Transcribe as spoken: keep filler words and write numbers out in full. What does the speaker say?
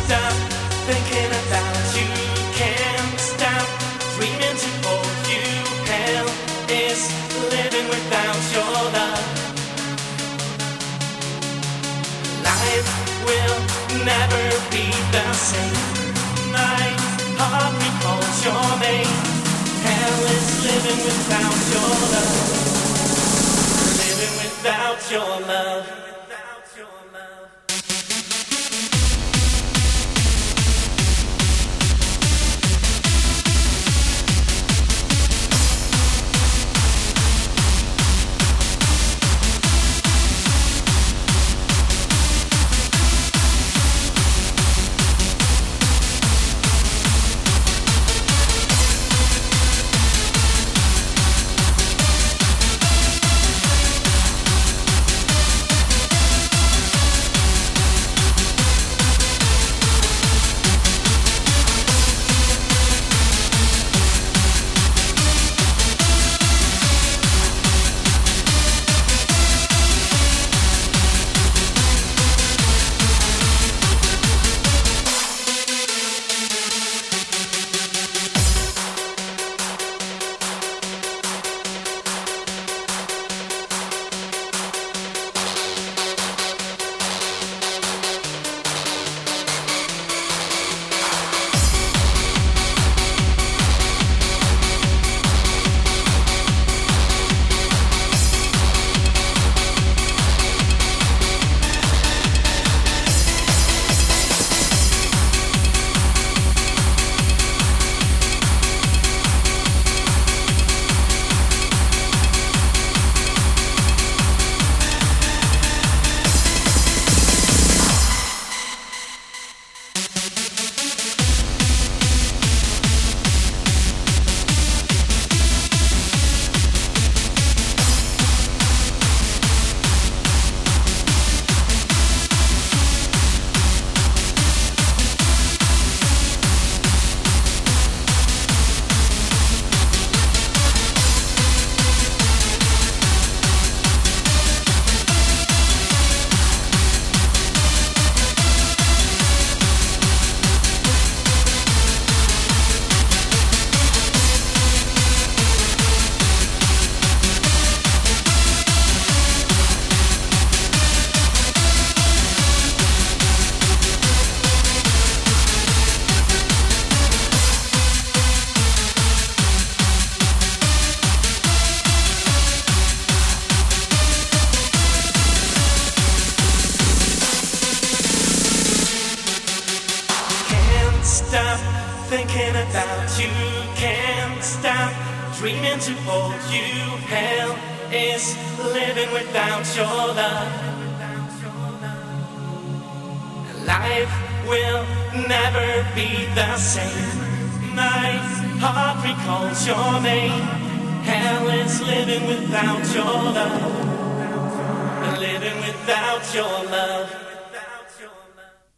stop thinking about you. Can't stop dreaming to hold you. Hell is living without your love. Life will never be the same. My heart recalls your name. Hell is living without your love. Living without your love. Stop thinking about you. Can't stop dreaming to hold you. Hell is living without your love. Life will never be the same. My heart recalls your name. Hell is living without your love. Living without your love.